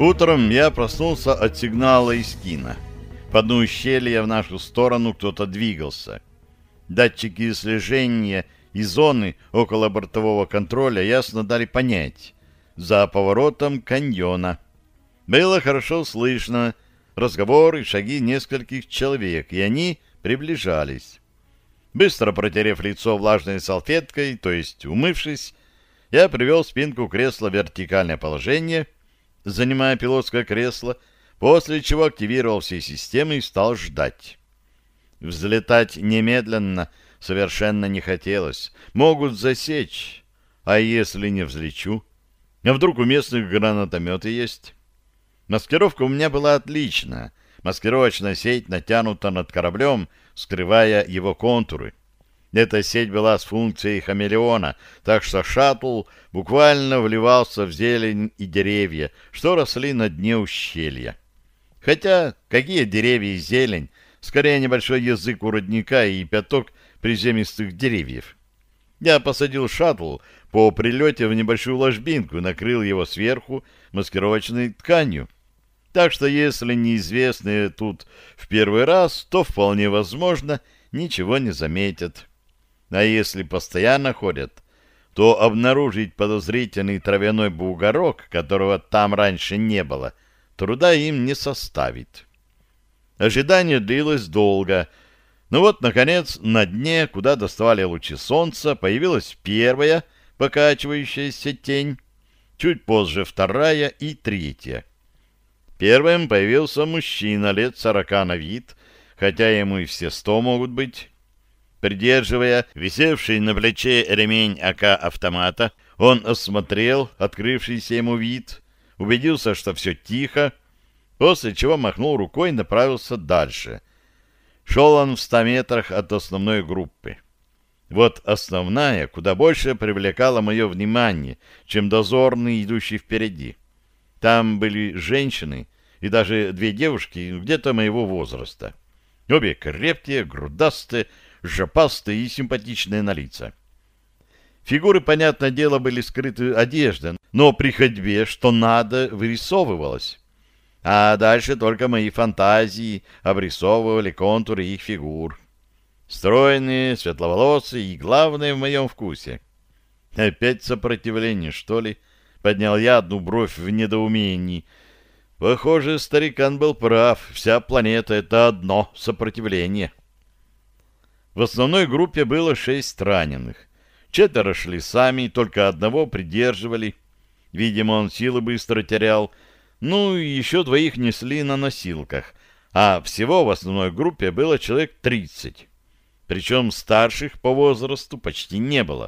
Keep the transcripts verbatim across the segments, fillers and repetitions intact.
Утром я проснулся от сигнала из кино. По дну ущелья в нашу сторону кто-то двигался. Датчики слежения и зоны около бортового контроля ясно дали понять: за поворотом каньона. Было хорошо слышно разговоры и шаги нескольких человек, и они приближались. Быстро протерев лицо влажной салфеткой, то есть умывшись, я привел спинку кресла в вертикальное положение, занимая пилотское кресло, после чего активировал все системы и стал ждать. Взлетать немедленно совершенно не хотелось. Могут засечь. А если не взлечу? А вдруг у местных гранатометы есть? Маскировка у меня была отличная. Маскировочная сеть натянута над кораблем, скрывая его контуры. Эта сеть была с функцией хамелеона, так что шаттл буквально вливался в зелень и деревья, что росли на дне ущелья. Хотя какие деревья и зелень, скорее небольшой язык у родника и пяток приземистых деревьев. Я посадил шаттл по прилете в небольшую ложбинку и накрыл его сверху маскировочной тканью. Так что если неизвестные тут в первый раз, то вполне возможно ничего не заметят. А если постоянно ходят, то обнаружить подозрительный травяной бугорок, которого там раньше не было, труда им не составит. Ожидание длилось долго, но вот, наконец, на дне, куда доставали лучи солнца, появилась первая покачивающаяся тень, чуть позже вторая и третья. Первым появился мужчина лет сорока на вид, хотя ему и все сто могут быть. Придерживая висевший на плече ремень АК-автомата, он осмотрел открывшийся ему вид, убедился, что все тихо, после чего махнул рукой и направился дальше. Шел он в ста метрах от основной группы. Вот основная куда больше привлекала мое внимание, чем дозорный, идущий впереди. Там были женщины и даже две девушки где-то моего возраста. Обе крепкие, грудастые, жопастые и симпатичные на лица. Фигуры, понятное дело, были скрыты одеждой, но при ходьбе, что надо, вырисовывалось. А дальше только мои фантазии обрисовывали контуры их фигур. Стройные, светловолосые и, главное, в моем вкусе. Опять сопротивление, что ли? Поднял я одну бровь в недоумении. Похоже, старикан был прав. Вся планета — это одно сопротивление. В основной группе было шесть раненых. Четверо шли сами, только одного придерживали. Видимо, он силы быстро терял. Ну, и еще двоих несли на носилках. А всего в основной группе было человек тридцать. Причем старших по возрасту почти не было.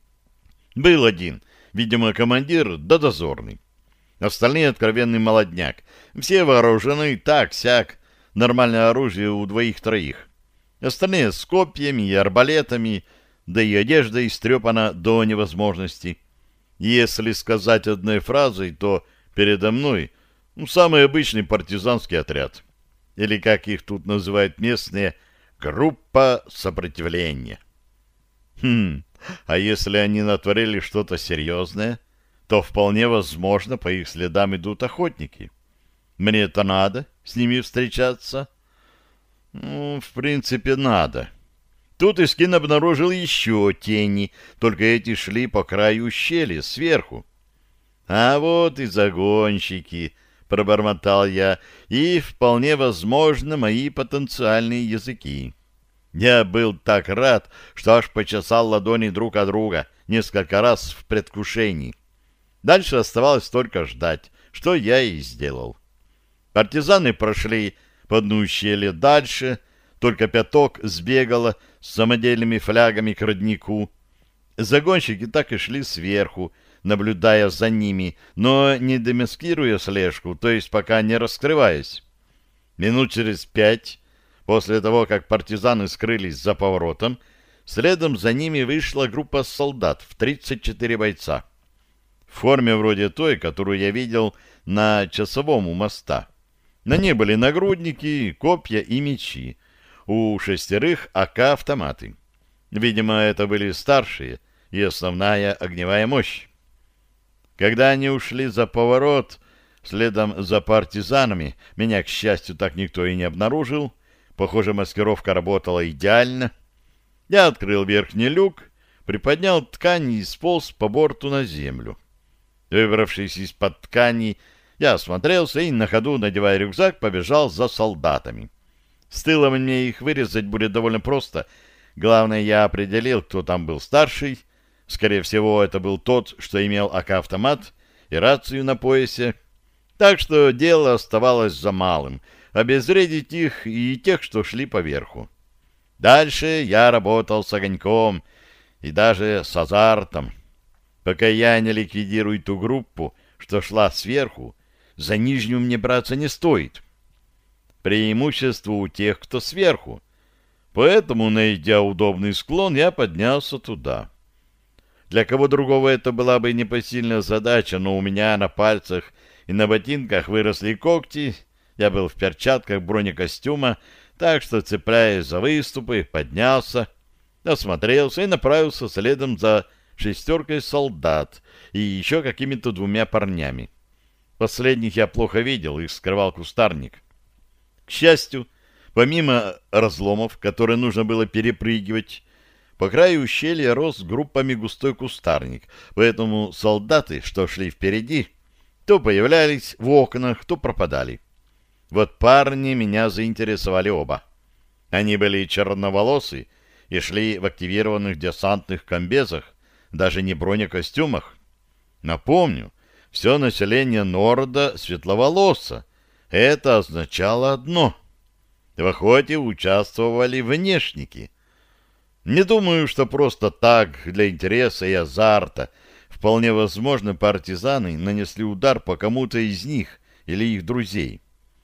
Был один, видимо, командир да дозорный. Остальные — откровенный молодняк. Все вооружены так-сяк. Нормальное оружие у двоих-троих. Остальные с копьями и арбалетами, да и одежда истрепана до невозможности. Если сказать одной фразой, то передо мной ну, самый обычный партизанский отряд. Или, как их тут называют местные, группа сопротивления. Хм, а если они натворили что-то серьезное, то вполне возможно, по их следам идут охотники. Мне это надо с ними встречаться? Ну, в принципе, надо. Тут Искин обнаружил еще тени, только эти шли по краю ущелья, сверху. А вот и загонщики, пробормотал я, и, вполне возможно, мои потенциальные языки. Я был так рад, что аж почесал ладони друг от друга несколько раз в предвкушении. Дальше оставалось только ждать, что я и сделал. Партизаны прошли по дну ущелья дальше, только пяток сбегало с самодельными флягами к роднику. Загонщики так и шли сверху, наблюдая за ними, но не демаскируя слежку, то есть пока не раскрываясь. Минут через пять, после того, как партизаны скрылись за поворотом, следом за ними вышла группа солдат в тридцать четыре бойца. В форме вроде той, которую я видел на часовом у моста. На ней были нагрудники, копья и мечи. У шестерых АК-автоматы. Видимо, это были старшие и основная огневая мощь. Когда они ушли за поворот, Следом за партизанами меня, к счастью, так никто и не обнаружил. Похоже, маскировка работала идеально. Я открыл верхний люк, приподнял ткань и сполз по борту на землю. Выбравшись из-под ткани, я осмотрелся и, на ходу, надевая рюкзак, побежал за солдатами. С тыла мне их вырезать будет довольно просто. Главное, я определил, кто там был старший. Скорее всего, это был тот, что имел а ка-автомат и рацию на поясе. Так что дело оставалось за малым — обезвредить их и тех, что шли поверху. Дальше я работал с огоньком и даже с азартом. Пока я не ликвидирую ту группу, что шла сверху, за нижнюю мне браться не стоит. Преимущество у тех, кто сверху. Поэтому, найдя удобный склон, я поднялся туда. Для кого другого это была бы непосильная задача, но у меня на пальцах и на ботинках выросли когти, я был в перчатках бронекостюма, так что, цепляясь за выступы, поднялся, осмотрелся и направился следом за шестеркой солдат и еще какими-то двумя парнями. Последних я плохо видел, их скрывал кустарник. К счастью, помимо разломов, которые нужно было перепрыгивать, по краю ущелья рос группами густой кустарник, поэтому солдаты, что шли впереди, то появлялись в окнах, то пропадали. Вот парни меня заинтересовали оба. Они были черноволосы и шли в активированных десантных комбезах, даже не бронекостюмах. Напомню, все население Норда светловолосо. Это означало одно — в охоте участвовали внешники. Не думаю, что просто так, для интереса и азарта. Вполне возможно, партизаны нанесли удар по кому-то из них или их друзей.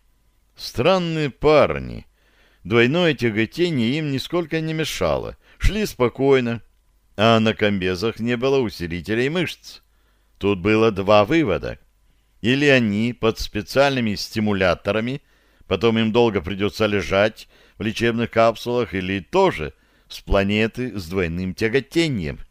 Странные парни. Двойное тяготение им нисколько не мешало. Шли спокойно, а на комбезах не было усилителей мышц. Тут было два вывода. Или они под специальными стимуляторами, потом им долго придется лежать в лечебных капсулах, или тоже с планеты с двойным тяготением.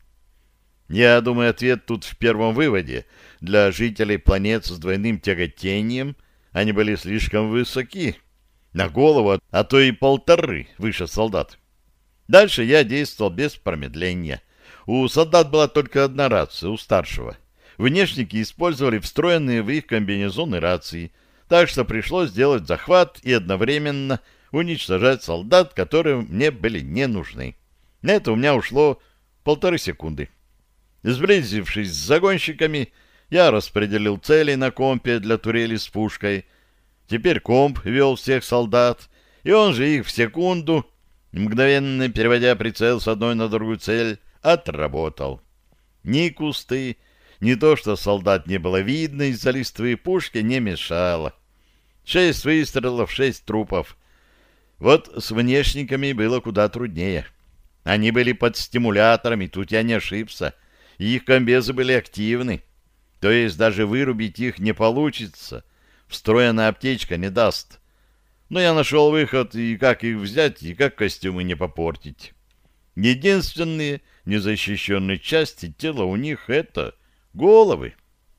Я думаю, ответ тут в первом выводе. Для жителей планет с двойным тяготением они были слишком высоки, на голову, а то и полторы выше солдат. Дальше я действовал без промедления. У солдат была только одна рация, у старшего. Внешники использовали встроенные в их комбинезоны рации, так что пришлось сделать захват и одновременно уничтожать солдат, которые мне были не нужны. На это у меня ушло полторы секунды. Сблизившись с загонщиками, я распределил цели на компе для турели с пушкой. Теперь комп вел всех солдат, и он же их в секунду, мгновенно переводя прицел с одной на другую цель, отработал. Ни кусты, ни то, что солдат не было видно из-за листвы пушки, не мешало. Шесть выстрелов, шесть трупов. Вот с внешниками было куда труднее. Они были под стимуляторами, тут я не ошибся. Их комбезы были активны. То есть даже вырубить их не получится. Встроенная аптечка не даст. Но я нашел выход, и как их взять, и как костюмы не попортить. Единственные незащищенные части тела у них — это головы.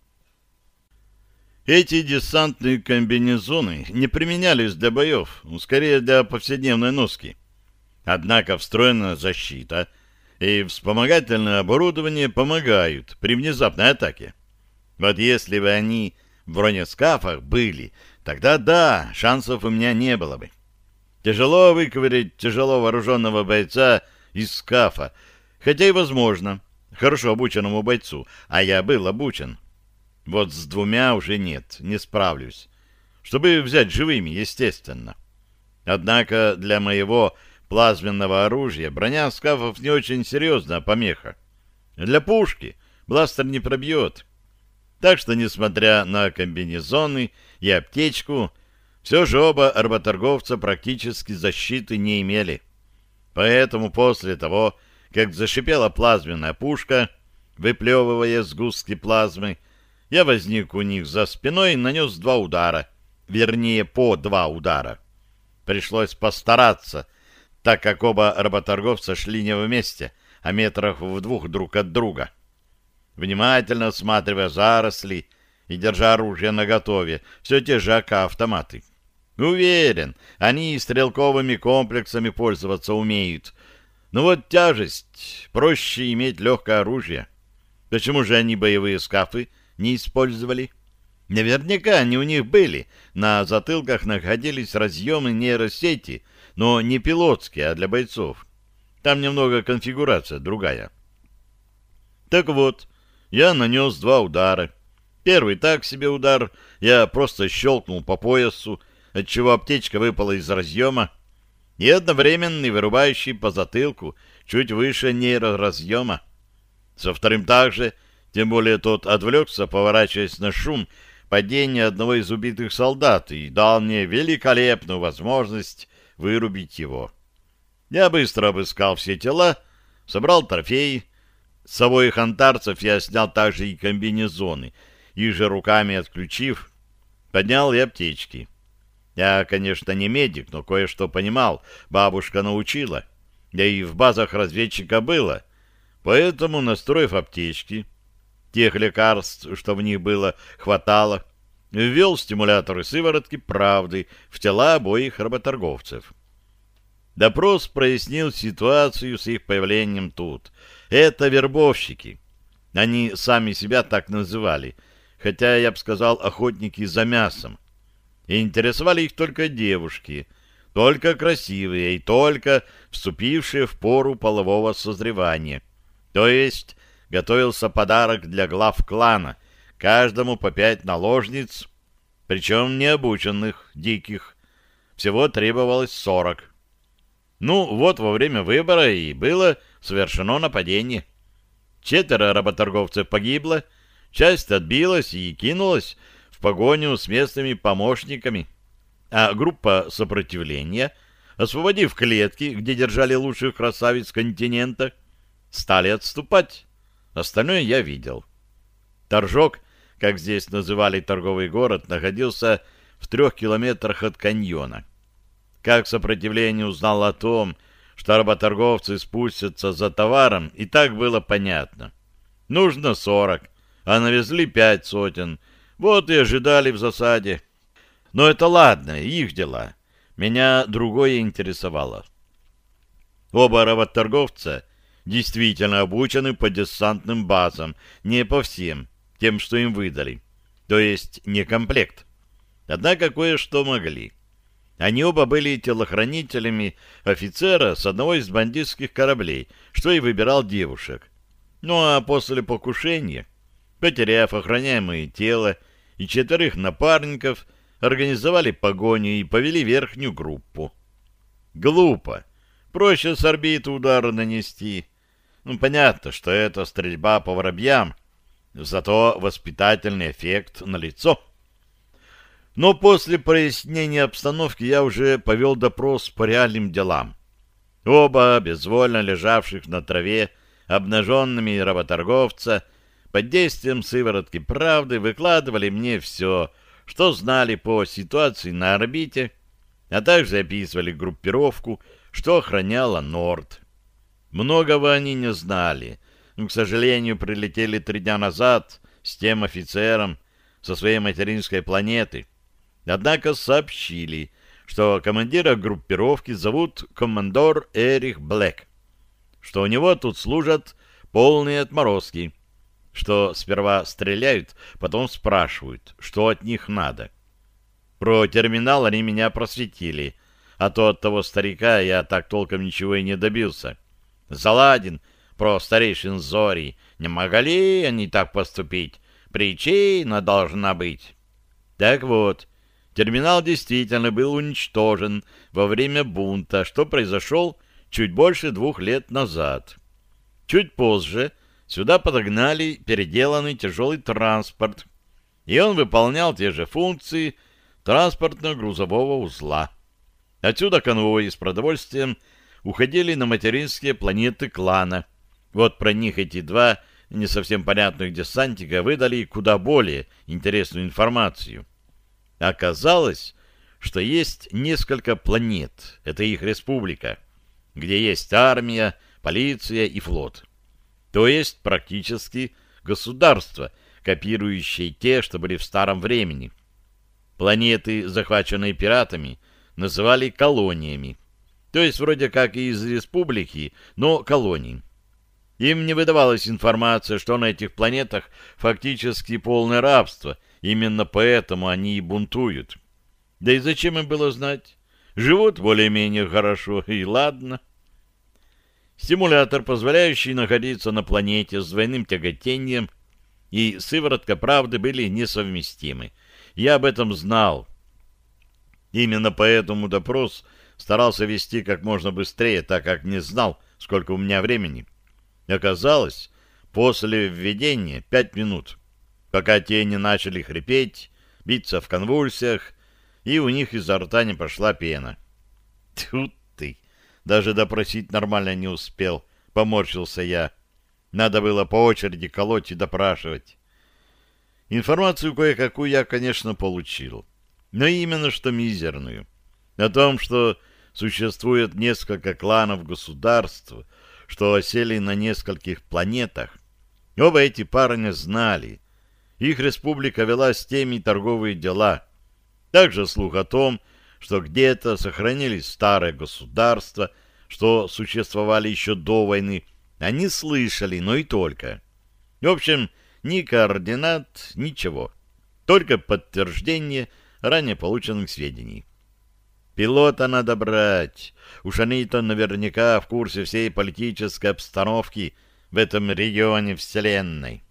Эти десантные комбинезоны не применялись для боев, скорее для повседневной носки. Однако встроенная защита и вспомогательное оборудование помогают при внезапной атаке. Вот если бы они в бронескафах были, тогда да, шансов у меня не было бы. Тяжело выковырять тяжело вооруженного бойца из скафа, хотя и возможно, хорошо обученному бойцу, а я был обучен. Вот с двумя уже нет, не справлюсь. Чтобы взять живыми, естественно. Однако для моего плазменного оружия броня скафов не очень серьезная помеха. Для пушки бластер не пробьет. Так что, несмотря на комбинезоны и аптечку, все же оба работорговца практически защиты не имели. Поэтому после того, как зашипела плазменная пушка, выплевывая сгустки плазмы, я возник у них за спиной и нанес два удара, вернее, по два удара. Пришлось постараться, так как оба работорговца шли не вместе, а метрах в двух друг от друга. Внимательно осматривая заросли и держа оружие наготове, все те же А К-автоматы. Уверен, они стрелковыми комплексами пользоваться умеют. Но вот тяжесть, проще иметь легкое оружие. Почему же они боевые скафы не использовали? Наверняка они у них были. На затылках находились разъемы нейросети, но не пилотские, а для бойцов. Там немного конфигурация другая. Так вот, я нанес два удара. Первый так себе удар, я просто щелкнул по поясу, отчего аптечка выпала из разъема, и одновременный вырубающий по затылку чуть выше нейроразъема. Со вторым также, тем более тот отвлекся, поворачиваясь на шум падения одного из убитых солдат, и дал мне великолепную возможность вырубить его. Я быстро обыскал все тела, собрал трофеи. С обоих антарцев я снял также и комбинезоны, их же руками отключив, поднял и аптечки. Я, конечно, не медик, но кое-что понимал, бабушка научила, да и в базах разведчика было, поэтому, настроив аптечки, тех лекарств, что в них было, хватало, ввел стимуляторы сыворотки правды в тела обоих работорговцев. Допрос прояснил ситуацию с их появлением тут. Это вербовщики. Они сами себя так называли, хотя, я бы сказал, охотники за мясом. И интересовали их только девушки, только красивые и только вступившие в пору полового созревания. То есть готовился подарок для глав клана, каждому по пять наложниц, причем необученных, диких. Всего требовалось сорок. Ну, вот во время выбора и было совершено нападение. Четверо работорговцев погибло, часть отбилась и кинулась в погоню с местными помощниками, а группа сопротивления, освободив клетки, где держали лучших красавиц континента, стали отступать. Остальное я видел. Торжок, как здесь называли торговый город, находился в трех километрах от каньона. Как сопротивление узнал о том, что работорговцы спустятся за товаром, и так было понятно. Нужно сорок, а навезли пять сотен. Вот и ожидали в засаде. Но это ладно, их дела. Меня другое интересовало. Оба работорговца действительно обучены по десантным базам, не по всем, тем, что им выдали. То есть не комплект. Однако кое-что могли. Они оба были телохранителями офицера с одного из бандитских кораблей, что и выбирал девушек. Ну а после покушения, потеряв охраняемое тело и четверых напарников, организовали погоню и повели верхнюю группу. Глупо. Проще с орбиты удар нанести. Ну, понятно, что это стрельба по воробьям, зато воспитательный эффект налицо. Но после прояснения обстановки я уже повел допрос по реальным делам. Оба, безвольно лежавших на траве, обнаженными работорговца, под действием сыворотки правды выкладывали мне все, что знали по ситуации на орбите, а также описывали группировку, что охраняла Норд. Многого они не знали, но, к сожалению, прилетели три дня назад с тем офицером со своей материнской планеты. Однако сообщили, что командира группировки зовут командор Эрих Блэк, что у него тут служат полные отморозки, что сперва стреляют, потом спрашивают, что от них надо. Про терминал они меня просветили, а то от того старика я так толком ничего и не добился. Заладин про старейшин Зори, не могли они так поступить, причина должна быть. Так вот, терминал действительно был уничтожен во время бунта, что произошел чуть больше двух лет назад. Чуть позже сюда подогнали переделанный тяжелый транспорт, и он выполнял те же функции транспортно-грузового узла. Отсюда конвои с продовольствием уходили на материнские планеты клана. Вот про них эти два не совсем понятных десантника выдали куда более интересную информацию. Оказалось, что есть несколько планет, это их республика, где есть армия, полиция и флот. То есть практически государство, копирующие те, что были в старом времени. Планеты, захваченные пиратами, называли колониями. То есть вроде как и из республики, но колонии. Им не выдавалась информация, что на этих планетах фактически полное рабство, именно поэтому они и бунтуют. Да и зачем им было знать? Живут более-менее хорошо, и ладно. Симулятор, позволяющий находиться на планете с двойным тяготением, и сыворотка правды были несовместимы. Я об этом знал. Именно поэтому допрос старался вести как можно быстрее, так как не знал, сколько у меня времени. Оказалось, после введения пять минут, пока те не начали хрипеть, биться в конвульсиях, и у них изо рта не пошла пена. Тьфу ты! Даже допросить нормально не успел, поморщился я. Надо было по очереди колоть и допрашивать. Информацию кое-какую я, конечно, получил, но именно что мизерную. О том, что существует несколько кланов государств, что осели на нескольких планетах, оба эти парня знали. Их республика вела с теми торговые дела. Также слух о том, что где-то сохранились старые государства, что существовали еще до войны, они слышали, но и только. В общем, ни координат, ничего. Только подтверждение ранее полученных сведений. Пилота надо брать. Уж они-то наверняка в курсе всей политической обстановки в этом регионе Вселенной.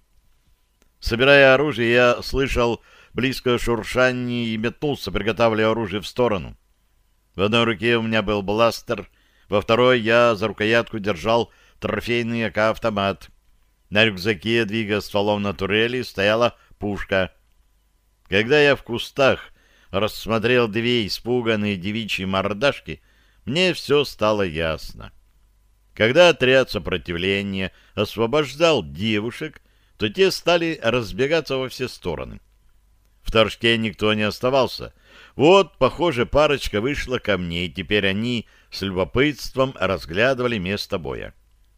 Собирая оружие, я слышал близкое шуршание и метнулся, приготавливая оружие в сторону. В одной руке у меня был бластер, во второй я за рукоятку держал трофейный а ка-автомат. На рюкзаке, двигая стволом на турели, стояла пушка. Когда я в кустах рассмотрел две испуганные девичьи мордашки, мне все стало ясно. Когда отряд сопротивления освобождал девушек, то те стали разбегаться во все стороны. В торжке никто не оставался. Вот, похоже, парочка вышла ко мне, и теперь они с любопытством разглядывали место боя.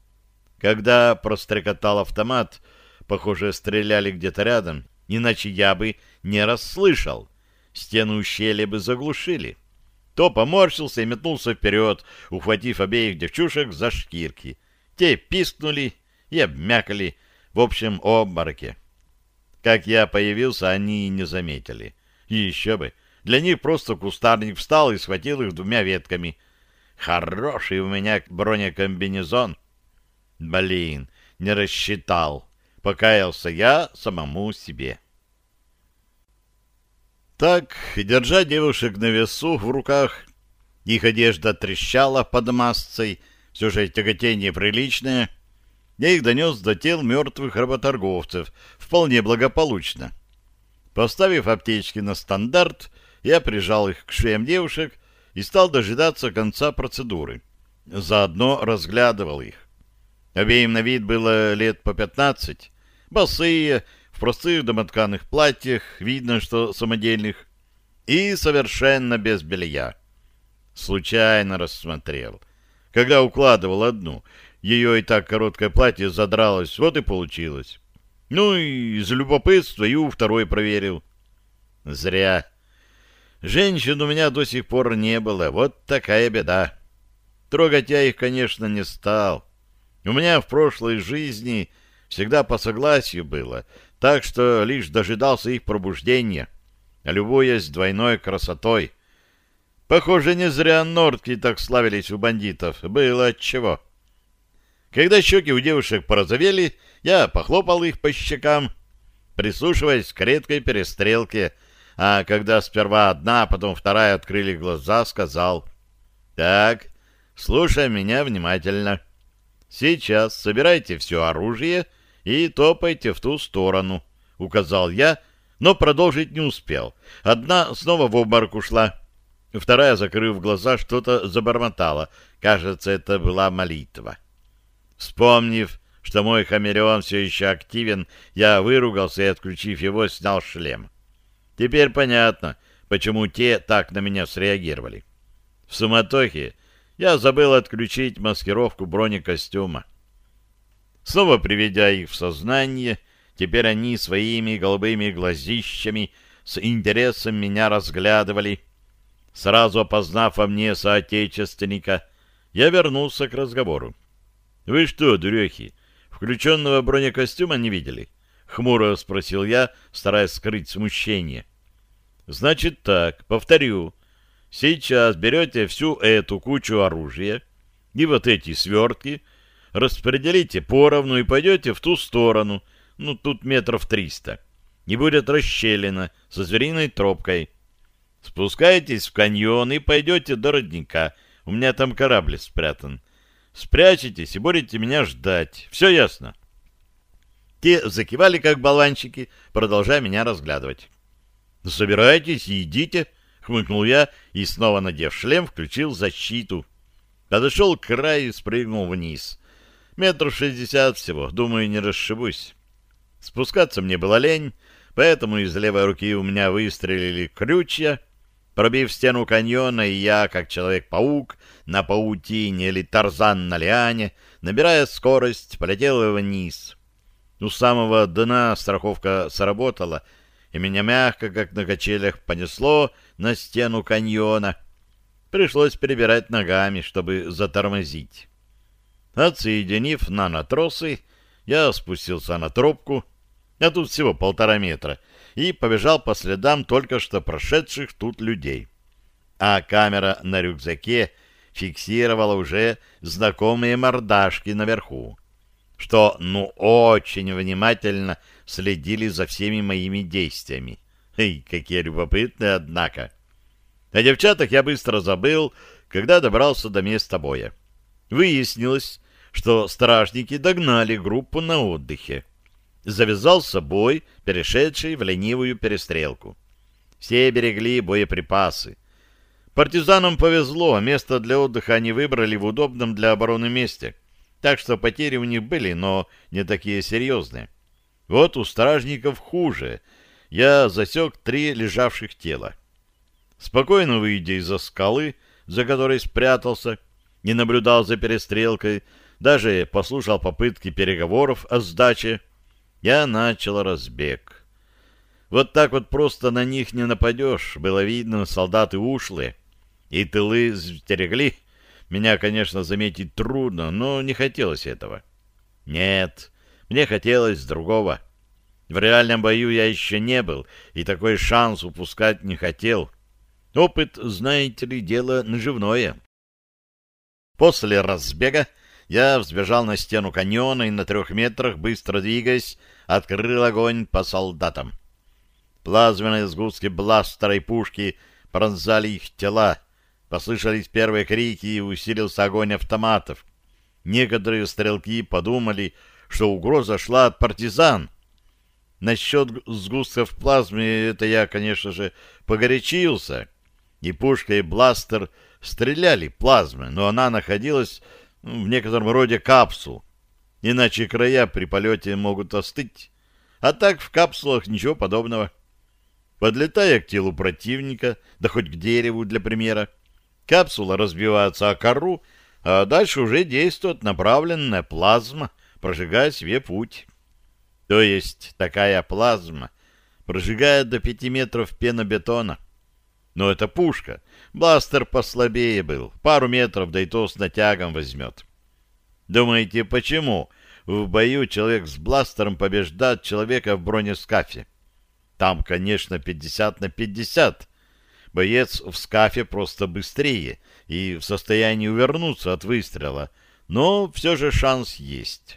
Когда прострекотал автомат, похоже, стреляли где-то рядом, иначе я бы не расслышал. Стены ущелья бы заглушили. То поморщился и метнулся вперед, ухватив обеих девчушек за шкирки. Те пискнули и обмякали, в общем, обмороке. Как я появился, они и не заметили. И еще бы, для них просто кустарник встал и схватил их двумя ветками. Хороший у меня бронекомбинезон. Блин, не рассчитал. Покаялся я самому себе. Так, держа девушек на весу в руках, их одежда трещала под массой, все же тяготение приличное, я их донес до тел мертвых работорговцев вполне благополучно. Поставив аптечки на стандарт, я прижал их к шеям девушек и стал дожидаться конца процедуры. Заодно разглядывал их. Обеим на вид было лет по пятнадцать, босые, в простых домотканых платьях, видно, что самодельных, и совершенно без белья. Случайно рассмотрел. Когда укладывал одну, ее и так короткое платье задралось, вот и получилось. Ну и из любопытства и у второй проверил. Зря. Женщин у меня до сих пор не было, вот такая беда. Трогать я их, конечно, не стал. У меня в прошлой жизни всегда по согласию было, так что лишь дожидался их пробуждения, любуясь двойной красотой. Похоже, не зря нордки так славились у бандитов, было отчего. Когда щеки у девушек порозовели, я похлопал их по щекам, прислушиваясь к редкой перестрелке, а когда сперва одна, потом вторая открыли глаза, сказал: «Так, слушай меня внимательно. Сейчас собирайте все оружие и топайте в ту сторону», — указал я, но продолжить не успел. Одна снова в обморок ушла. Вторая, закрыв глаза, что-то забормотала. Кажется, это была молитва. Вспомнив, что мой хамелеон все еще активен, я выругался и, отключив его, снял шлем. Теперь понятно, почему те так на меня среагировали. В суматохе я забыл отключить маскировку бронекостюма. Снова приведя их в сознание, Теперь они своими голубыми глазищами с интересом меня разглядывали. Сразу опознав во мне соотечественника, я вернулся к разговору. — Вы что, дурехи, включенного бронекостюма не видели? — хмуро спросил я, стараясь скрыть смущение. — Значит так, повторю. Сейчас берете всю эту кучу оружия и вот эти свертки, распределите поровну и пойдете в ту сторону, ну, тут метров триста, и будет расщелина со звериной тропкой. Спускаетесь в каньон и пойдете до родника. У меня там корабль спрятан. Спрячетесь и будете меня ждать. Все ясно?» Те закивали, как болванчики, продолжая меня разглядывать. «Собирайтесь и идите», — хмыкнул я и, снова надев шлем, включил защиту. Подошел к краю и спрыгнул вниз. Метров шестьдесят всего, думаю, не расшибусь. Спускаться мне было лень, поэтому из левой руки у меня выстрелили крючья. Пробив стену каньона, и я, как Человек-паук, на паутине или Тарзан на лиане, набирая скорость, полетел вниз. У самого дна страховка сработала, и меня мягко, как на качелях, понесло на стену каньона. Пришлось перебирать ногами, чтобы затормозить. Отсоединив нанотросы, я спустился на тропку, а тут всего полтора метра, и побежал по следам только что прошедших тут людей. А камера на рюкзаке фиксировала уже знакомые мордашки наверху, что, ну, очень внимательно следили за всеми моими действиями. Эй, какие любопытные, однако. О девчатах я быстро забыл, когда добрался до места боя. Выяснилось, что стражники догнали группу на отдыхе. Завязался бой, перешедший в ленивую перестрелку. Все берегли боеприпасы. Партизанам повезло, место для отдыха они выбрали в удобном для обороны месте, так что потери у них были, но не такие серьезные. Вот у стражников хуже. Я засек три лежавших тела. Спокойно выйдя из-за скалы, за которой спрятался, не наблюдал за перестрелкой, даже послушал попытки переговоров о сдаче, я начал разбег. Вот так вот просто на них не нападешь. Было видно, солдаты ушлые. И тылы стерегли. Меня, конечно, заметить трудно, но не хотелось этого. Нет, мне хотелось другого. В реальном бою я еще не был, и такой шанс упускать не хотел. Опыт, знаете ли, дело наживное. После разбега я взбежал на стену каньона и на трех метрах, быстро двигаясь, открыл огонь по солдатам. Плазменные сгустки бластера и пушки пронзали их тела. Послышались первые крики и усилился огонь автоматов. Некоторые стрелки подумали, что угроза шла от партизан. Насчет сгустков плазмы это я, конечно же, погорячился. И пушка, и бластер стреляли плазмой, но она находилась в некотором роде капсул. Иначе края при полете могут остыть. А так в капсулах ничего подобного. Подлетая к телу противника, да хоть к дереву для примера, капсула разбивается о кору, а дальше уже действует направленная плазма, прожигая себе путь. То есть такая плазма прожигает до пяти метров пенобетона. Но это пушка. Бластер послабее был. Пару метров, да и то с натягом возьмет. Думаете, почему в бою человек с бластером побеждает человека в бронескафе? Там, конечно, пятьдесят на пятьдесят. Боец в скафе просто быстрее и в состоянии увернуться от выстрела, но все же шанс есть.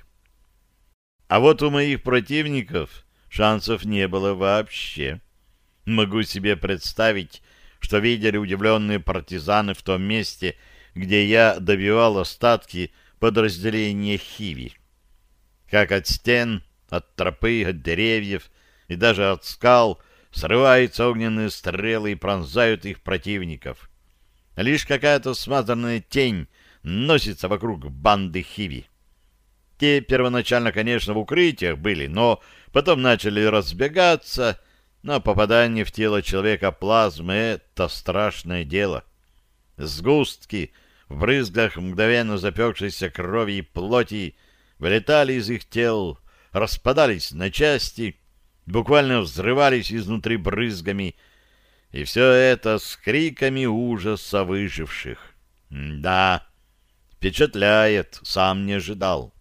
А вот у моих противников шансов не было вообще. Могу себе представить, что видели удивленные партизаны в том месте, где я добивал остатки подразделения Хиви. Как от стен, от тропы, от деревьев и даже от скал срываются огненные стрелы и пронзают их противников. Лишь какая-то смазанная тень носится вокруг банды Хиви. Те первоначально, конечно, в укрытиях были, но потом начали разбегаться, но попадание в тело человека плазмы — это страшное дело. Сгустки в брызгах мгновенно запекшейся крови и плоти вылетали из их тел, распадались на части, буквально взрывались изнутри брызгами, и все это с криками ужаса выживших. Да, впечатляет, сам не ожидал.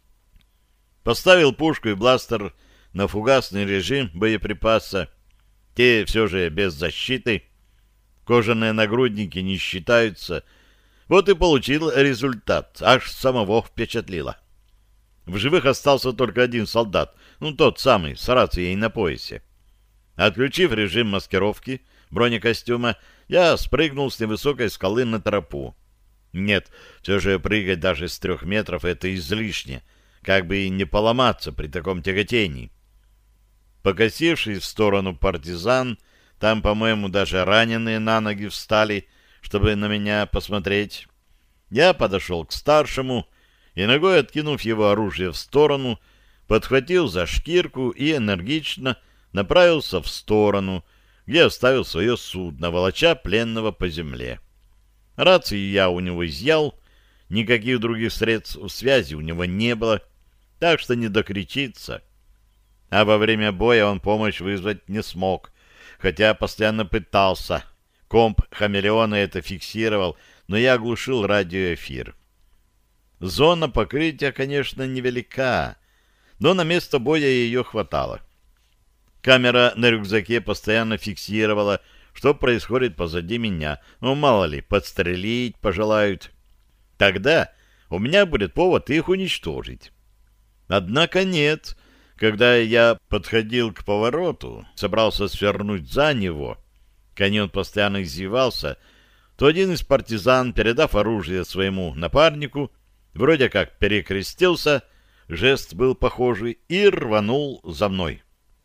Поставил пушку и бластер на фугасный режим боеприпаса. Те все же без защиты. Кожаные нагрудники не считаются. Вот и получил результат. Аж самого впечатлило. В живых остался только один солдат, ну тот самый, с рацией на поясе. Отключив режим маскировки бронекостюма, я спрыгнул с невысокой скалы на тропу. Нет, все же прыгать даже с трех метров — это излишне, как бы и не поломаться при таком тяготении. Покосившись в сторону партизан, там, по-моему, даже раненые на ноги встали, чтобы на меня посмотреть, я подошел к старшему и, ногой откинув его оружие в сторону, подхватил за шкирку и энергично направился в сторону, где оставил свое судно, волоча пленного по земле. Рации я у него изъял, никаких других средств связи у него не было, так что не докричится. А во время боя он помощь вызвать не смог, хотя постоянно пытался. Комп хамелеона это фиксировал, но я оглушил радиоэфир. Зона покрытия, конечно, невелика, но на место боя ее хватало. Камера на рюкзаке постоянно фиксировала, что происходит позади меня. Ну, мало ли, подстрелить пожелают. Тогда у меня будет повод их уничтожить. Однако нет. Когда я подходил к повороту, собрался свернуть за него, каньон постоянно извивался, то один из партизан, передав оружие своему напарнику, вроде как перекрестился, жест был похожий, и рванул за мной.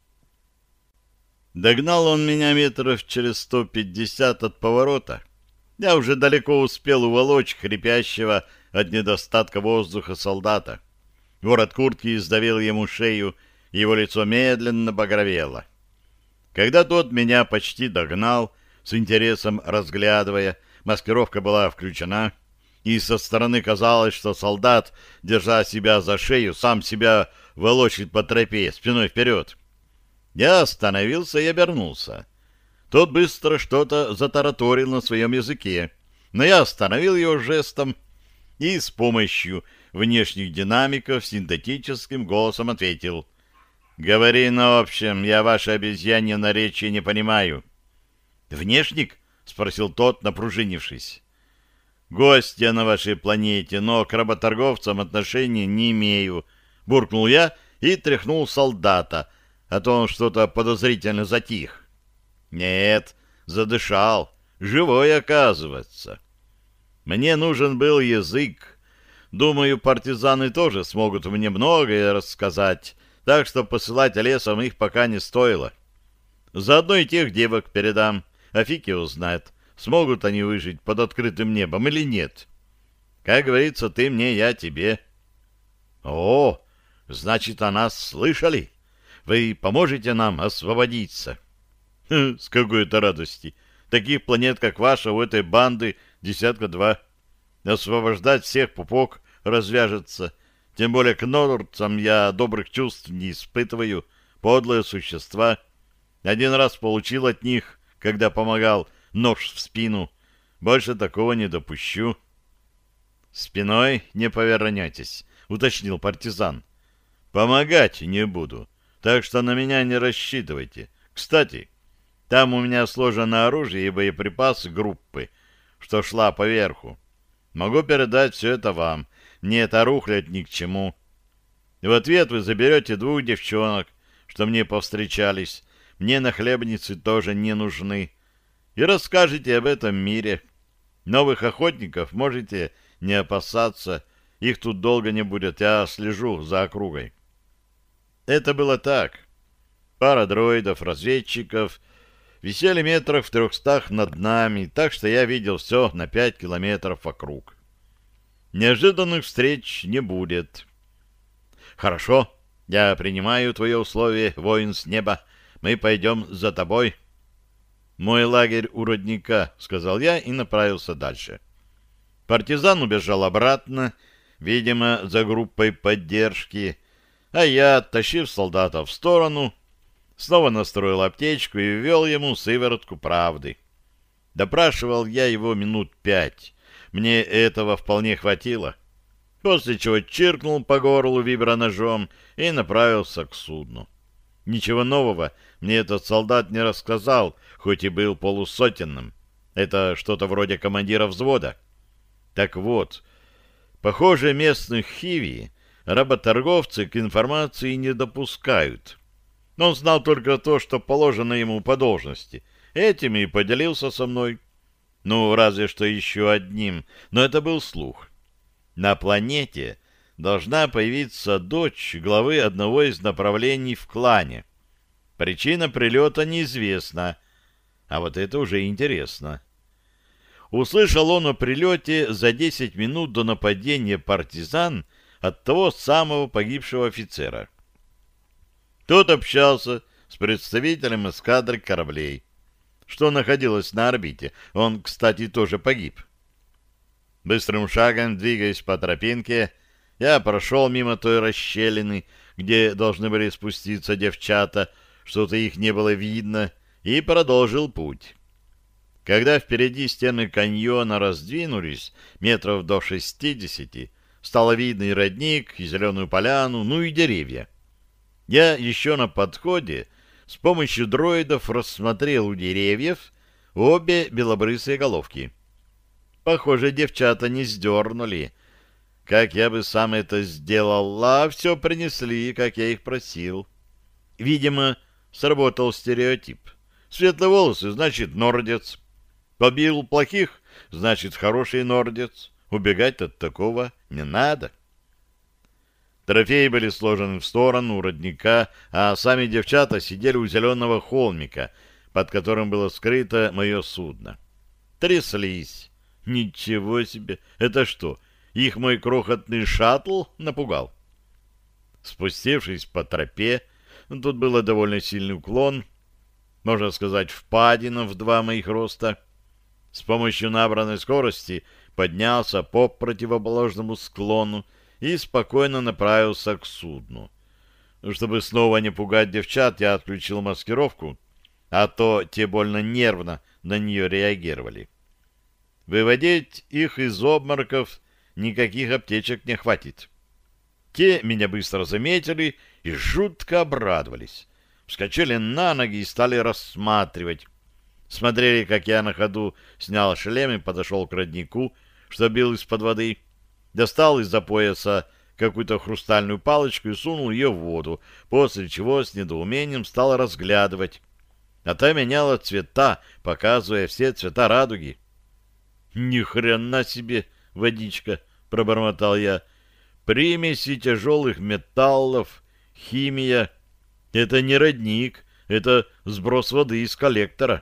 Догнал он меня метров через сто пятьдесят от поворота. Я уже далеко успел уволочь хрипящего от недостатка воздуха солдата. Ворот куртки сдавил ему шею, и его лицо медленно багровело. Когда тот меня почти догнал, с интересом разглядывая, маскировка была включена, и со стороны казалось, что солдат, держа себя за шею, сам себя волочит по тропе, спиной вперед. Я остановился и обернулся. Тот быстро что-то затараторил на своем языке, но я остановил его жестом и с помощью внешних динамиков синтетическим голосом ответил: «Говори на общем, я ваше обезьянье наречие не понимаю». «Внешник?» — спросил тот, напружинившись. «Гость я на вашей планете, но к работорговцам отношения не имею», — буркнул я и тряхнул солдата, а то он что-то подозрительно затих. «Нет, задышал. Живой, оказывается». Мне нужен был язык. Думаю, партизаны тоже смогут мне многое рассказать, так что посылать лесом их пока не стоило. Заодно и тех девок передам, а фиг его знает, смогут они выжить под открытым небом или нет. Как говорится, ты мне, я тебе. О, значит, о нас слышали? Вы поможете нам освободиться? С какой-то радости. Таких планет, как ваша, у этой банды десятка два. Освобождать всех пупок развяжется. Тем более к нордцам я добрых чувств не испытываю. Подлые существа. Один раз получил от них, когда помогал, нож в спину. Больше такого не допущу. Спиной не повернетесь, уточнил партизан. Помогать не буду, так что на меня не рассчитывайте. Кстати, там у меня сложено оружие и боеприпасы группы, что шла поверху. Могу передать все это вам. Мне это рухлядь ни к чему. В ответ вы заберете двух девчонок, что мне повстречались. Мне нахлебницы тоже не нужны. И расскажете об этом мире. Новых охотников можете не опасаться. Их тут долго не будет. Я слежу за округой. Это было так. Пара дроидов, разведчиков висели метрах в трехстах над нами, так что я видел все на пять километров вокруг. Неожиданных встреч не будет. Хорошо, я принимаю твои условия, воин с неба. Мы пойдем за тобой. Мой лагерь у родника, сказал я и направился дальше. Партизан убежал обратно, видимо, за группой поддержки, а я, оттащив солдата в сторону, снова настроил аптечку и ввел ему сыворотку правды. Допрашивал я его минут пять. Мне этого вполне хватило. После чего чиркнул по горлу виброножом и направился к судну. Ничего нового мне этот солдат не рассказал, хоть и был полусотенным. Это что-то вроде командира взвода. Так вот, похоже, местных хиви работорговцы к информации не допускают. Но он знал только то, что положено ему по должности. Этим и поделился со мной. Ну, разве что еще одним, но это был слух. На планете должна появиться дочь главы одного из направлений в клане. Причина прилета неизвестна, а вот это уже интересно. Услышал он о прилете за десять минут до нападения партизан от того самого погибшего офицера. Тот общался с представителем эскадры кораблей, что находилось на орбите. Он, кстати, тоже погиб. Быстрым шагом, двигаясь по тропинке, я прошел мимо той расщелины, где должны были спуститься девчата, что-то их не было видно, и продолжил путь. Когда впереди стены каньона раздвинулись метров до шестидесяти, стало видно и родник, и зеленую поляну, ну и деревья. Я еще на подходе с помощью дроидов рассмотрел у деревьев обе белобрысые головки. Похоже, девчата не сдернули. Как я бы сам это сделал, а все принесли, как я их просил. Видимо, сработал стереотип. Светлые волосы, значит, нордец. Побил плохих, значит, хороший нордец. Убегать от такого не надо. Трофеи были сложены в сторону у родника, а сами девчата сидели у зеленого холмика, под которым было скрыто мое судно. Тряслись. Ничего себе! Это что, их мой крохотный шаттл напугал? Спустившись по тропе, тут было довольно сильный уклон, можно сказать, впадина в два моих роста. С помощью набранной скорости поднялся по противоположному склону и спокойно направился к судну. Чтобы снова не пугать девчат, я отключил маскировку, а то те больно нервно на нее реагировали. Выводить их из обмороков никаких аптечек не хватит. Те меня быстро заметили и жутко обрадовались. Вскочили на ноги и стали рассматривать. Смотрели, как я на ходу снял шлем и подошел к роднику, что бил из-под воды, достал из-за пояса какую-то хрустальную палочку и сунул ее в воду, после чего с недоумением стал разглядывать. А та меняла цвета, показывая все цвета радуги. «Ни хрена себе водичка!» — пробормотал я. «Примеси тяжелых металлов, химия. Это не родник, это сброс воды из коллектора».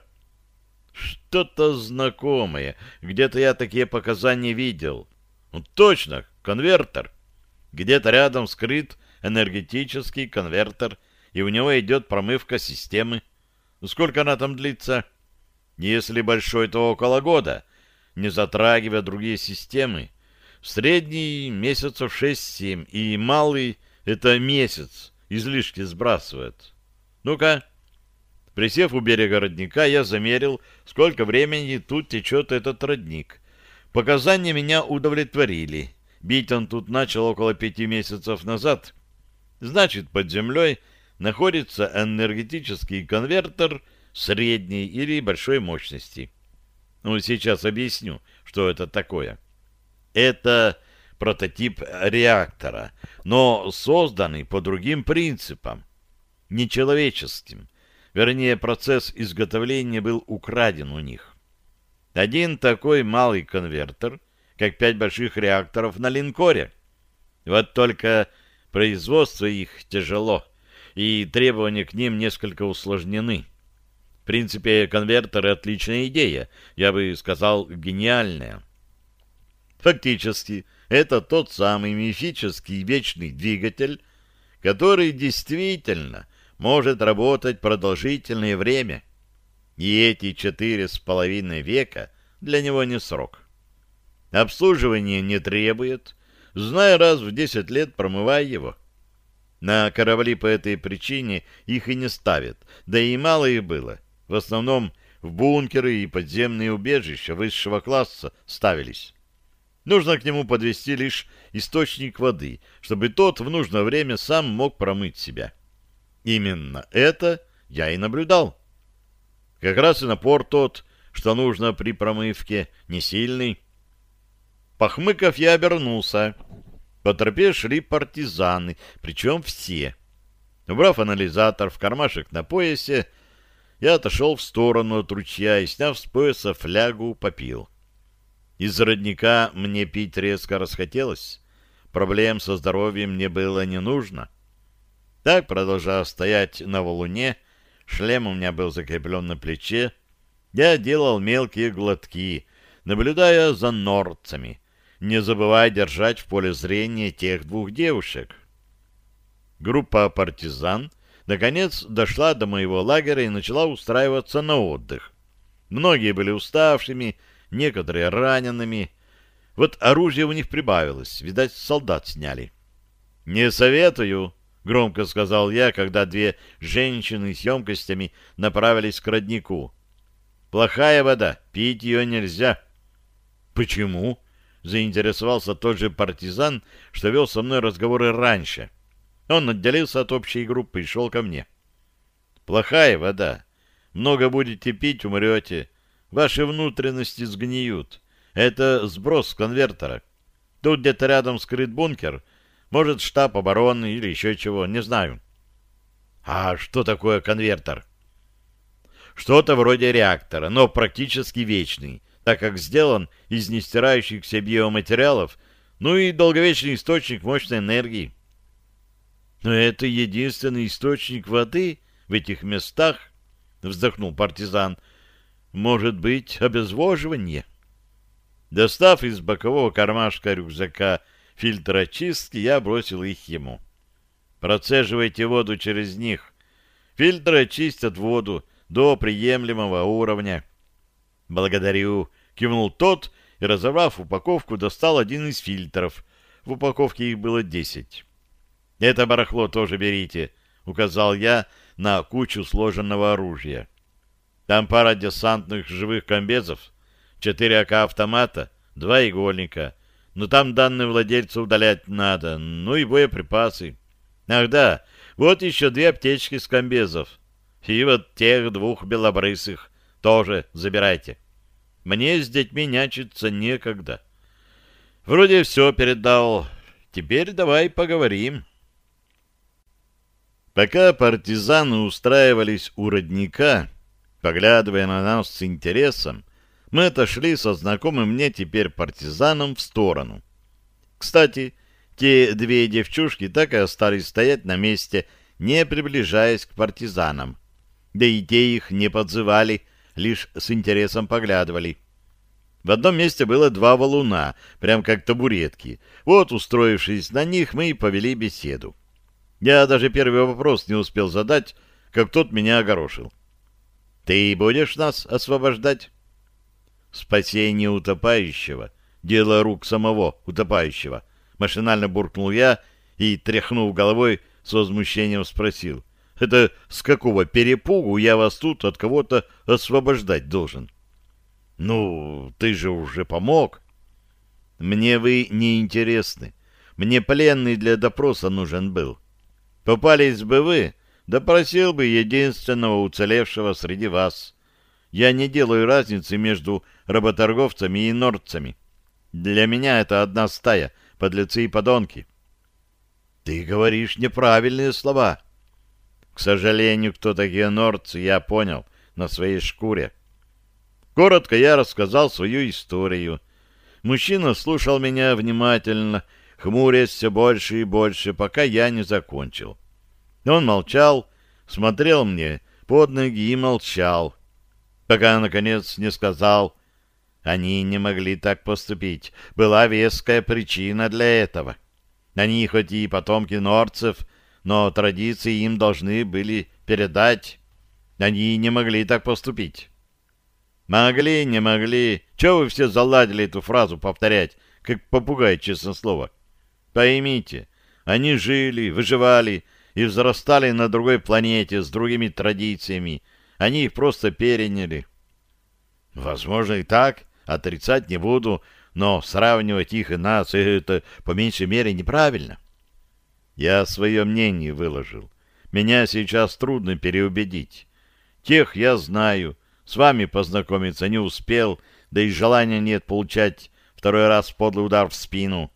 Что-то знакомое. Где-то я такие показания видел. Ну, точно, конвертер. Где-то рядом скрыт энергетический конвертер, и у него идет промывка системы. Сколько она там длится? Если большой, то около года, не затрагивая другие системы. Средний месяцев шесть-семь, и малый — это месяц, излишки сбрасывает. Ну-ка. Присев у берега родника, я замерил, сколько времени тут течет этот родник. Показания меня удовлетворили. Бить он тут начал около пяти месяцев назад. Значит, под землей находится энергетический конвертер средней или большой мощности. Ну, сейчас объясню, что это такое. Это прототип реактора, но созданный по другим принципам, нечеловеческим. Вернее, процесс изготовления был украден у них. Один такой малый конвертер, как пять больших реакторов на линкоре. Вот только производство их тяжело, и требования к ним несколько усложнены. В принципе, конвертеры — отличная идея, я бы сказал, гениальная. Фактически, это тот самый мифический вечный двигатель, который действительно может работать продолжительное время. И эти четыре с половиной века для него не срок. Обслуживание не требует, зная раз в десять лет промывай его. На корабли по этой причине их и не ставят, да и мало их было. В основном в бункеры и подземные убежища высшего класса ставились. Нужно к нему подвести лишь источник воды, чтобы тот в нужное время сам мог промыть себя. Именно это я и наблюдал. Как раз и напор тот, что нужно при промывке, не сильный. Похмыков, я обернулся. По тропе шли партизаны, причем все. Убрав анализатор в кармашек на поясе, я отошел в сторону от ручья и, сняв с пояса флягу, попил. Из родника мне пить резко расхотелось. Проблем со здоровьем мне было не нужно. Так, продолжая стоять на валуне, шлем у меня был закреплен на плече, я делал мелкие глотки, наблюдая за нордцами, не забывая держать в поле зрения тех двух девушек. Группа партизан наконец дошла до моего лагеря и начала устраиваться на отдых. Многие были уставшими, некоторые ранеными. Вот оружие у них прибавилось, видать, солдат сняли. «Не советую», — громко сказал я, когда две женщины с емкостями направились к роднику. «Плохая вода, пить ее нельзя». «Почему?» — заинтересовался тот же партизан, что вел со мной разговоры раньше. Он отделился от общей группы и шел ко мне. «Плохая вода. Много будете пить, умрете. Ваши внутренности сгниют. Это сброс конвертера. Тут где-то рядом скрыт бункер. Может, штаб обороны или еще чего, не знаю». «А что такое конвертер?» «Что-то вроде реактора, но практически вечный, так как сделан из нестирающихся биоматериалов, ну и долговечный источник мощной энергии». «Но это единственный источник воды в этих местах», — вздохнул партизан. «Может быть, обезвоживание?» Достав из бокового кармашка рюкзака фильтр очистки, я бросил их ему. «Процеживайте воду через них. Фильтры очистят воду до приемлемого уровня». «Благодарю», — кивнул тот и, разорвав упаковку, достал один из фильтров. В упаковке их было десять. «Это барахло тоже берите», — указал я на кучу сложенного оружия. «Там пара десантных живых комбезов, четыре АК-автомата, два игольника. Но там данные владельца удалять надо, ну и боеприпасы. Ах да, вот еще две аптечки с комбезов. И вот тех двух белобрысых тоже забирайте. Мне с детьми нянчиться некогда. Вроде все передал. Теперь давай поговорим». Пока партизаны устраивались у родника, поглядывая на нас с интересом, мы отошли со знакомым мне теперь партизаном в сторону. Кстати, те две девчушки так и остались стоять на месте, не приближаясь к партизанам. Да и те их не подзывали, лишь с интересом поглядывали. В одном месте было два валуна, прям как табуретки. Вот, устроившись на них, мы и повели беседу. Я даже первый вопрос не успел задать, как тот меня огорошил. «Ты будешь нас освобождать?» «Спасение утопающего — дело рук самого утопающего», — машинально буркнул я и, тряхнув головой, с возмущением спросил: «Это с какого перепугу я вас тут от кого-то освобождать должен?» «Ну, ты же уже помог». «Мне вы не интересны. Мне пленный для допроса нужен был. Попались бы вы, допросил бы единственного уцелевшего среди вас. Я не делаю разницы между работорговцами и нордцами. Для меня это одна стая, подлецы и подонки». «Ты говоришь неправильные слова». «К сожалению, кто такие нордцы, я понял на своей шкуре». Коротко я рассказал свою историю. Мужчина слушал меня внимательно, хмурясь все больше и больше, пока я не закончил. Он молчал, смотрел мне под ноги и молчал, пока, наконец, не сказал: «Они не могли так поступить. Была веская причина для этого. Они хоть и потомки нордцев, но традиции им должны были передать. Они не могли так поступить». «Могли, не могли. Чего вы все заладили эту фразу повторять, как попугай, честное слово? Поймите, Они жили, выживали и взрастали на другой планете с другими традициями. Они их просто переняли. Возможно, и так, отрицать не буду, но сравнивать их и нас — это по меньшей мере неправильно. Я свое мнение выложил. Меня сейчас трудно переубедить. Тех я знаю, с вами познакомиться не успел, да и желания нет получать второй раз подлый удар в спину.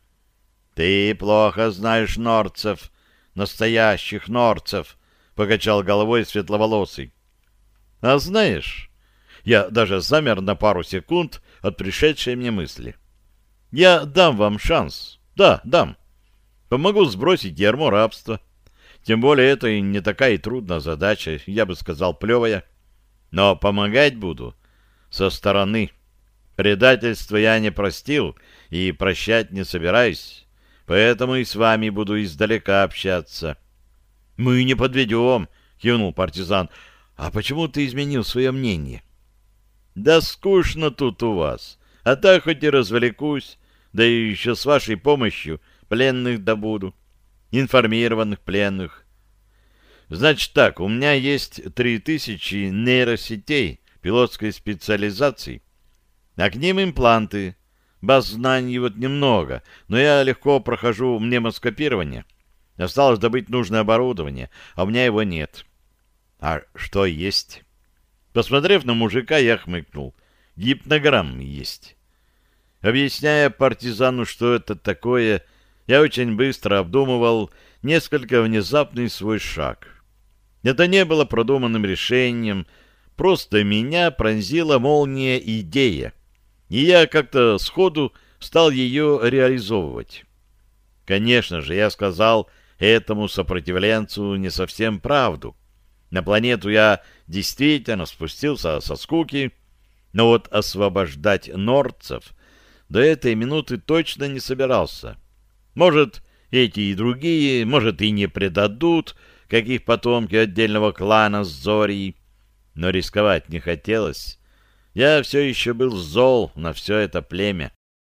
Ты плохо знаешь норцев, настоящих норцев, — покачал головой светловолосый. А знаешь, я даже замер на пару секунд от пришедшей мне мысли. Я дам вам шанс. Да, дам. Помогу сбросить ярмо рабства. Тем более это и не такая и трудная задача, я бы сказал, плевая. Но помогать буду со стороны. Предательство я не простил и прощать не собираюсь, поэтому и с вами буду издалека общаться. — Мы не подведем, — кивнул партизан. — А почему ты изменил свое мнение? — Да скучно тут у вас, а так хоть и развлекусь, да и еще с вашей помощью пленных добуду. Информированных пленных. Значит так, у меня есть три тысячи нейросетей пилотской специализации, а к ним импланты. Баз знаний вот немного, но я легко прохожу мнемоскопирование. Осталось добыть нужное оборудование, а у меня его нет. А что есть? Посмотрев на мужика, я хмыкнул. Гипнограмм есть. Объясняя партизану, что это такое, я очень быстро обдумывал несколько внезапный свой шаг. Это не было продуманным решением, просто меня пронзила молния идея, и я как-то сходу стал ее реализовывать. Конечно же, я сказал этому сопротивленцу не совсем правду. На планету я действительно спустился со скуки, но вот освобождать нордцев до этой минуты точно не собирался. Может, эти и другие, может, и не предадут, как их потомки отдельного клана с Зорией, но рисковать не хотелось. Я все еще был зол на все это племя.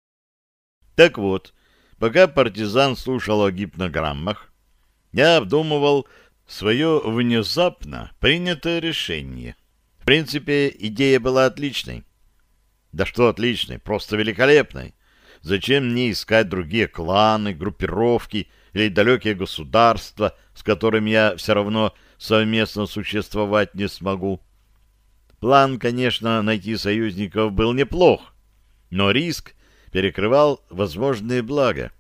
Так вот, пока партизан слушал о гипнограммах, я обдумывал свое внезапно принятое решение. В принципе, идея была отличной. Да что отличной, просто великолепной. Зачем мне искать другие кланы, группировки или далекие государства, с которыми я все равно совместно существовать не смогу? План, конечно, найти союзников был неплох, но риск перекрывал возможные блага.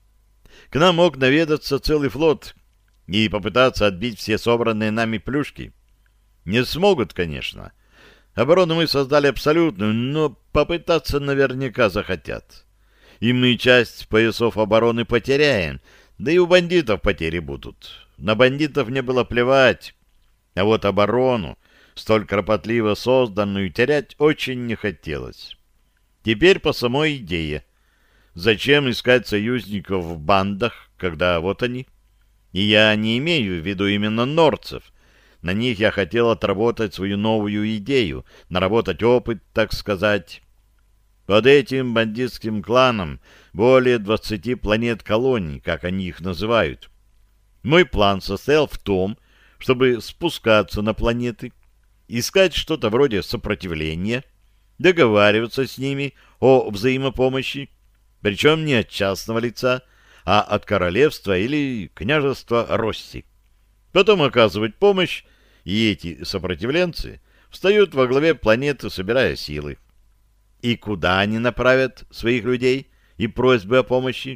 К нам мог наведаться целый флот и попытаться отбить все собранные нами плюшки. Не смогут, конечно. Оборону мы создали абсолютную, но попытаться наверняка захотят. И мы часть поясов обороны потеряем, да и у бандитов потери будут. На бандитов мне было плевать, а вот оборону, столь кропотливо созданную, терять очень не хотелось. Теперь по самой идее. Зачем искать союзников в бандах, когда вот они? И я не имею в виду именно нордцев. На них я хотел отработать свою новую идею, наработать опыт, так сказать. Под этим бандитским кланом более двадцати планет-колоний, как они их называют. Мой план состоял в том, чтобы спускаться на планеты, искать что-то вроде сопротивления, договариваться с ними о взаимопомощи, причем не от частного лица, а от королевства или княжества Росси. Потом оказывать помощь, и эти сопротивленцы встают во главе планеты, собирая силы. И куда они направят своих людей и просьбы о помощи?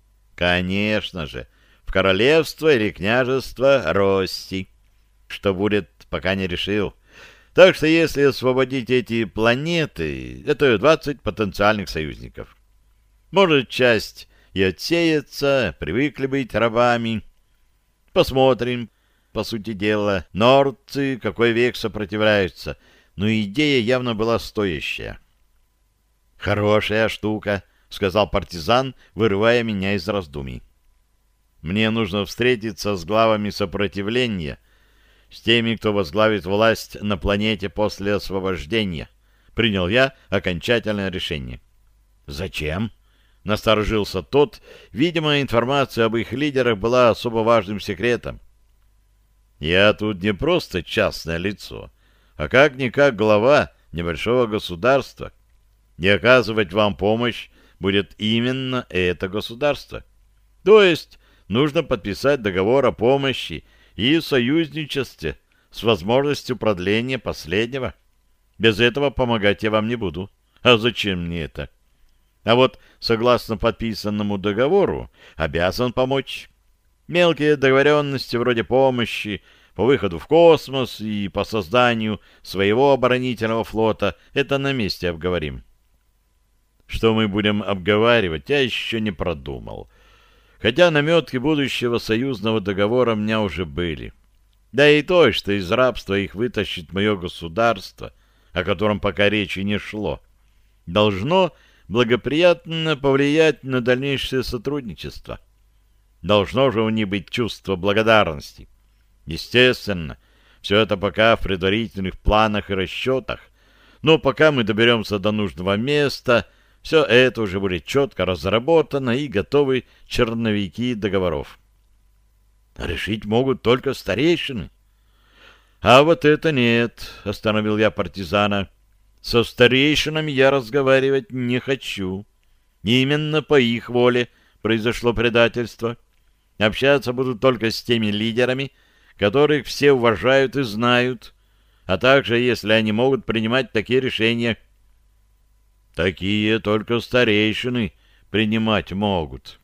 Конечно же, в королевство или княжество Росси. Что будет, пока не решил. Так что если освободить эти планеты, это двадцать потенциальных союзников. Может, часть и отсеется, привыкли быть рабами. Посмотрим, по сути дела. Нордцы какой век сопротивляются, но идея явно была стоящая. «Хорошая штука», — сказал партизан, вырывая меня из раздумий. «Мне нужно встретиться с главами сопротивления, с теми, кто возглавит власть на планете после освобождения», — принял я окончательное решение. «Зачем?» Насторожился тот. Видимо, информация об их лидерах была особо важным секретом. Я тут не просто частное лицо, а как-никак глава небольшого государства. И оказывать вам помощь будет именно это государство. То есть нужно подписать договор о помощи и союзничестве с возможностью продления последнего. Без этого помогать я вам не буду. А зачем мне это? А вот, согласно подписанному договору, обязан помочь. Мелкие договоренности вроде помощи по выходу в космос и по созданию своего оборонительного флота — это на месте обговорим. Что мы будем обговаривать, я еще не продумал. Хотя наметки будущего союзного договора у меня уже были. Да и то, что из рабства их вытащит мое государство, о котором пока речи не шло, должно благоприятно повлиять на дальнейшее сотрудничество. Должно же у них быть чувство благодарности. Естественно, все это пока в предварительных планах и расчетах, но пока мы доберемся до нужного места, все это уже будет четко разработано и готовы черновики договоров. Решить могут только старейшины. А вот это нет, остановил я партизана. Со старейшинами я разговаривать не хочу. Именно по их воле произошло предательство. Общаться буду только с теми лидерами, которых все уважают и знают, а также, если они могут принимать такие решения. Такие только старейшины принимать могут.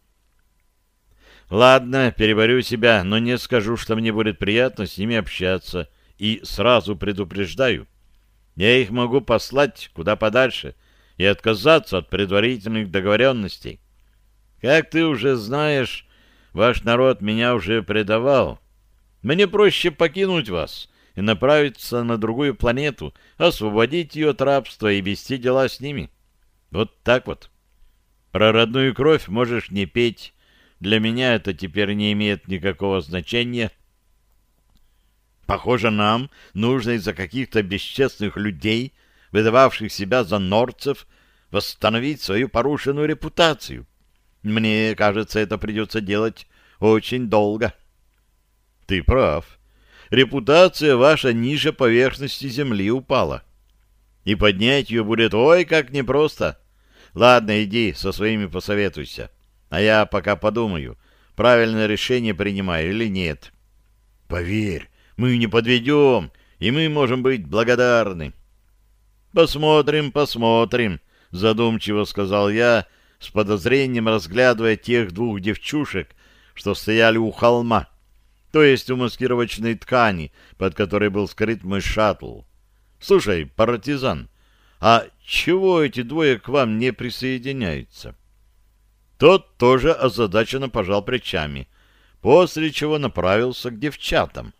Ладно, переборю себя, но не скажу, что мне будет приятно с ними общаться, и сразу предупреждаю. Я их могу послать куда подальше и отказаться от предварительных договоренностей. Как ты уже знаешь, ваш народ меня уже предавал. Мне проще покинуть вас и направиться на другую планету, освободить ее от рабства и вести дела с ними. Вот так вот. Про родную кровь можешь не петь. Для меня это теперь не имеет никакого значения. Похоже, нам нужно из-за каких-то бесчестных людей, выдававших себя за нордцев, восстановить свою порушенную репутацию. Мне кажется, это придется делать очень долго. Ты прав. Репутация ваша ниже поверхности земли упала. И поднять ее будет ой как непросто. Ладно, иди со своими посоветуйся. А я пока подумаю, правильное решение принимаю или нет. Поверь, мы не подведем, и мы можем быть благодарны. Посмотрим, посмотрим, задумчиво сказал я, с подозрением разглядывая тех двух девчушек, что стояли у холма, то есть у маскировочной ткани, под которой был скрыт мой шаттл. Слушай, партизан, а чего эти двое к вам не присоединяются? Тот тоже озадаченно пожал плечами, после чего направился к девчатам.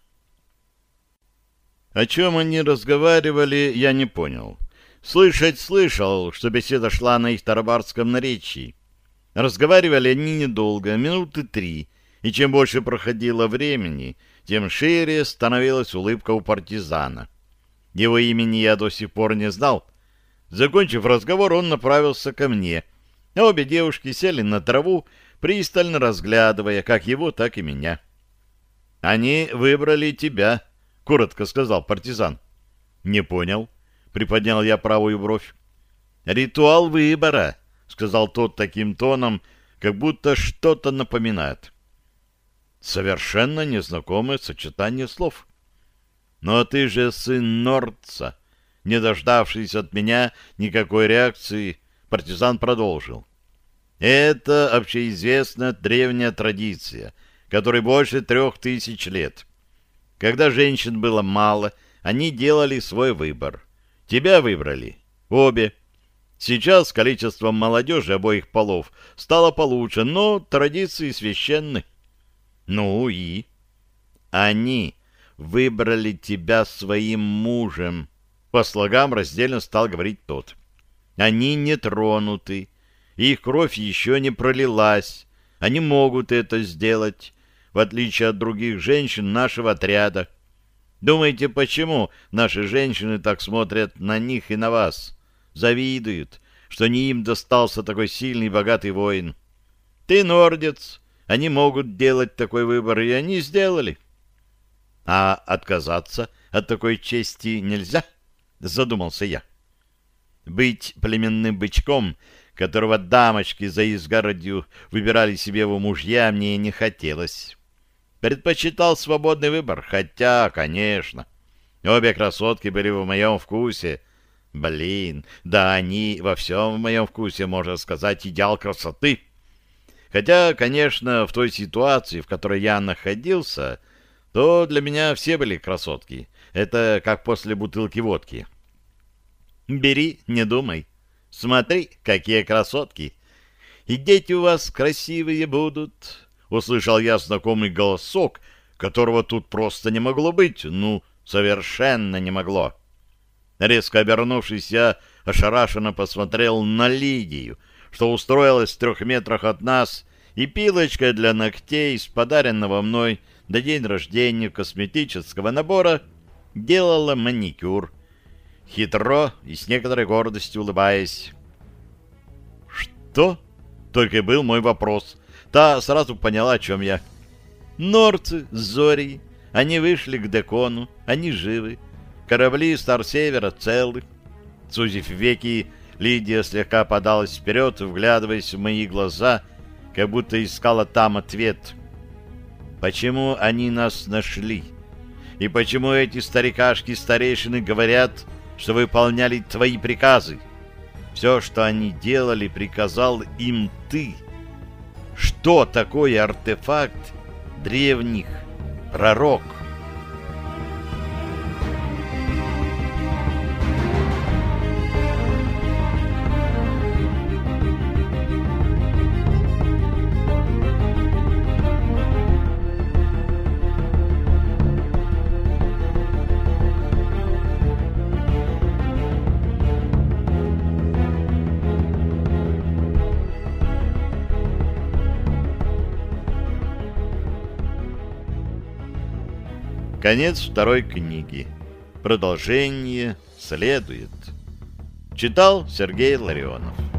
О чем они разговаривали, я не понял. Слышать слышал, что беседа шла на их тарабарском наречии. Разговаривали они недолго, минуты три, и чем больше проходило времени, тем шире становилась улыбка у партизана. Его имени я до сих пор не знал. Закончив разговор, он направился ко мне, а обе девушки сели на траву, пристально разглядывая как его, так и меня. «Они выбрали тебя», — коротко сказал партизан. «Не понял», — приподнял я правую бровь. «Ритуал выбора», — сказал тот таким тоном, как будто что-то напоминает. Совершенно незнакомое сочетание слов. «Но ты же сын Нордца», — не дождавшись от меня никакой реакции, партизан продолжил. «Это общеизвестная древняя традиция, которой больше трех тысяч лет. Когда женщин было мало, они делали свой выбор. Тебя выбрали. Обе. Сейчас с количеством молодежи обоих полов стало получше, но традиции священны. Ну и? Они выбрали тебя своим мужем. По слогам раздельно стал говорить тот. Они не тронуты. Их кровь еще не пролилась. Они могут это сделать, в отличие от других женщин нашего отряда. Думаете, почему наши женщины так смотрят на них и на вас? Завидуют, что не им достался такой сильный и богатый воин. Ты нордец, они могут делать такой выбор, и они сделали. А отказаться от такой чести нельзя, задумался я. Быть племенным бычком, которого дамочки за изгородью выбирали себе в мужья, мне не хотелось. Предпочитал свободный выбор, хотя, конечно, обе красотки были в моем вкусе. Блин, да они во всем в моем вкусе, можно сказать, идеал красоты. Хотя, конечно, в той ситуации, в которой я находился, то для меня все были красотки. Это как после бутылки водки. Бери, не думай. Смотри, какие красотки. И дети у вас красивые будут. Услышал я знакомый голосок, которого тут просто не могло быть. Ну, совершенно не могло. Резко обернувшись, я ошарашенно посмотрел на Лидию, что устроилась в трех метрах от нас, и пилочкой для ногтей с подаренного мной до день рождения косметического набора делала маникюр, хитро и с некоторой гордостью улыбаясь. «Что?» — только и был мой вопрос. Та сразу поняла, о чем я. «Норцы с Зорей, они вышли к Декону, они живы. Корабли Старсевера целы». Сузив веки, Лидия слегка подалась вперед, вглядываясь в мои глаза, как будто искала там ответ. «Почему они нас нашли? И почему эти старикашки-старейшины говорят, что выполняли твои приказы? Все, что они делали, приказал им ты. Что такое артефакт древних пророк?» Конец второй книги. Продолжение следует. Читал Сергей Ларионов.